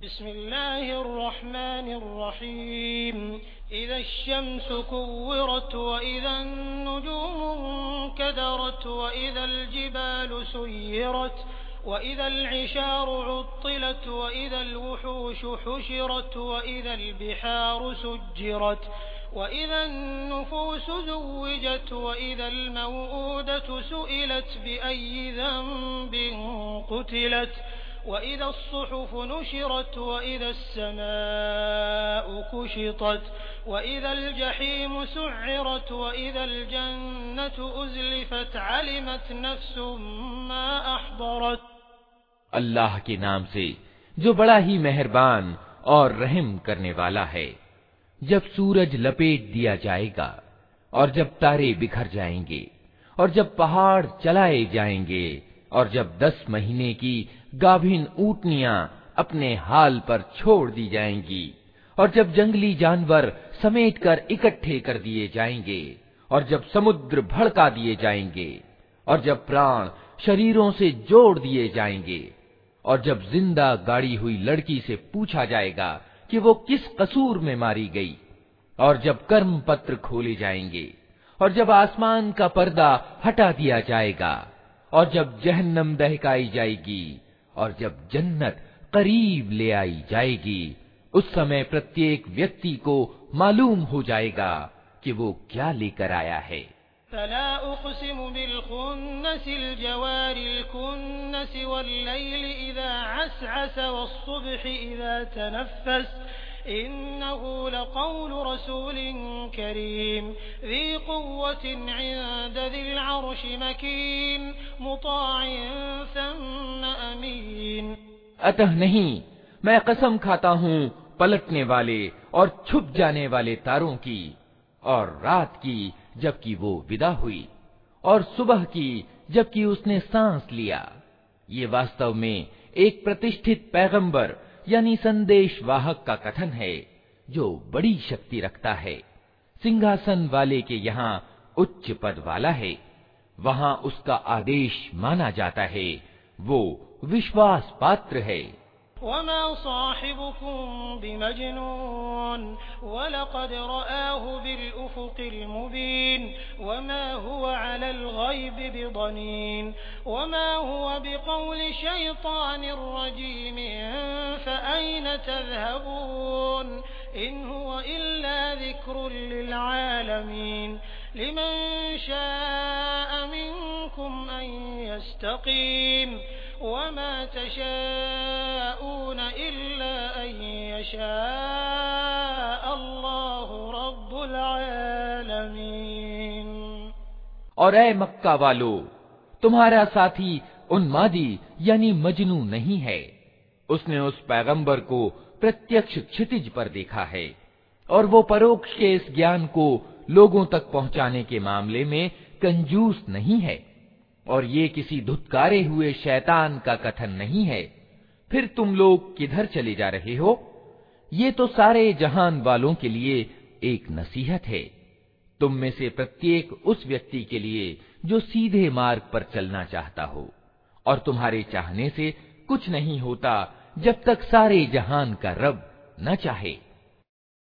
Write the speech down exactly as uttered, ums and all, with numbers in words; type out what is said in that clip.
बिस्मिल्लाहिर्रहमानिर्रहीम इज़्शम्सु कुव्विरत व इज़न नुजूमु कदरत व इज़ल जिबालु सुय्यरत व इज़ल इशारु उत्तिलत व इज़ल वुहूशु हुशिरत व इज़ल बिहारु सुज्जिरत व इज़न नुफूसु ज़ुव्विजत व इज़ल मौऊदतु सुइलत बिअय्यि ज़ंबिन क़ुतिलत وإذا الصحف نشرت وإذا السماء كشطت وإذا الجحيم سعرت وإذا الجنة أزلفت علمت نفس ما أحضرت। अल्लाह के नाम से जो बड़ा ही मेहरबान और रहम करने वाला है। जब सूरज लपेट दिया जाएगा और जब तारे बिखर जाएंगे और जब पहाड़ चलाए जाएंगे और जब दस महीने की गाभिन ऊँटनियां अपने हाल पर छोड़ दी जाएंगी और जब जंगली जानवर समेट कर इकट्ठे कर दिए जाएंगे और जब समुद्र भड़का दिए जाएंगे और जब प्राण शरीरों से जोड़ दिए जाएंगे और जब जिंदा गाड़ी हुई लड़की से पूछा जाएगा कि वो किस कसूर में मारी गई और जब कर्म पत्र खोले जाएंगे और जब आसमान का पर्दा हटा दिया जाएगा और जब जहन्नम दहकाई जाएगी और जब जन्नत करीब ले आई जाएगी, उस समय प्रत्येक व्यक्ति को मालूम हो जाएगा कि वो क्या लेकर आया है। फला उक़्सिमु बिल खुन्नसिल जवारिल कुन्नस वल्लैलि इज़ा असअस वस्सुब्हि इज़ा तनफ़्फ़स इन्नहु लक़ौलु रसूलिन करीम ज़ी क़ुव्वतिन इन्द ज़िल अर्शि मकीन मुताअन सम्म अमीन। अतः नहीं, मैं कसम खाता हूँ पलटने वाले और छुप जाने वाले तारों की और रात की जबकि वो विदा हुई और सुबह की जबकि उसने सांस लिया। ये वास्तव में एक प्रतिष्ठित पैगंबर यानी संदेश वाहक का कथन है जो बड़ी शक्ति रखता है, सिंहासन वाले के यहाँ उच्च पद वाला है, वहाँ उसका आदेश माना जाता है, वो विश्वास पात्र है। वमा साहिबुकुम बिमजनून वलक़द रआहु बिलउफ़ुक़िल मुबीन वमा हुवा अलल ग़ैबि बिज़नीन वमा हुवा बिक़ौलि शैतानिर रजीम फ़अयन तज़हबून इन हुवा इल्ला ज़िक्रुन लिल आलमीन लिमन शाअ मिनकुम अन यस्तक़ीम वमा तशाऊन इल्ला अन यशाअ अल्लाहु रब्बुल आलमीन। और ऐ मक्का वालो, तुम्हारा साथी उन्मादी यानी मजनू नहीं है। उसने उस पैगंबर को प्रत्यक्ष क्षितिज पर देखा है और वो परोक्ष के इस ज्ञान को लोगों तक पहुंचाने के मामले में कंजूस नहीं है और ये किसी धुतकारे हुए शैतान का कथन नहीं है। फिर तुम लोग किधर चले जा रहे हो? ये तो सारे जहान वालों के लिए एक नसीहत है, तुम में से प्रत्येक उस व्यक्ति के लिए जो सीधे मार्ग पर चलना चाहता हो, और तुम्हारे चाहने से कुछ नहीं होता जब तक सारे जहान का रब न चाहे।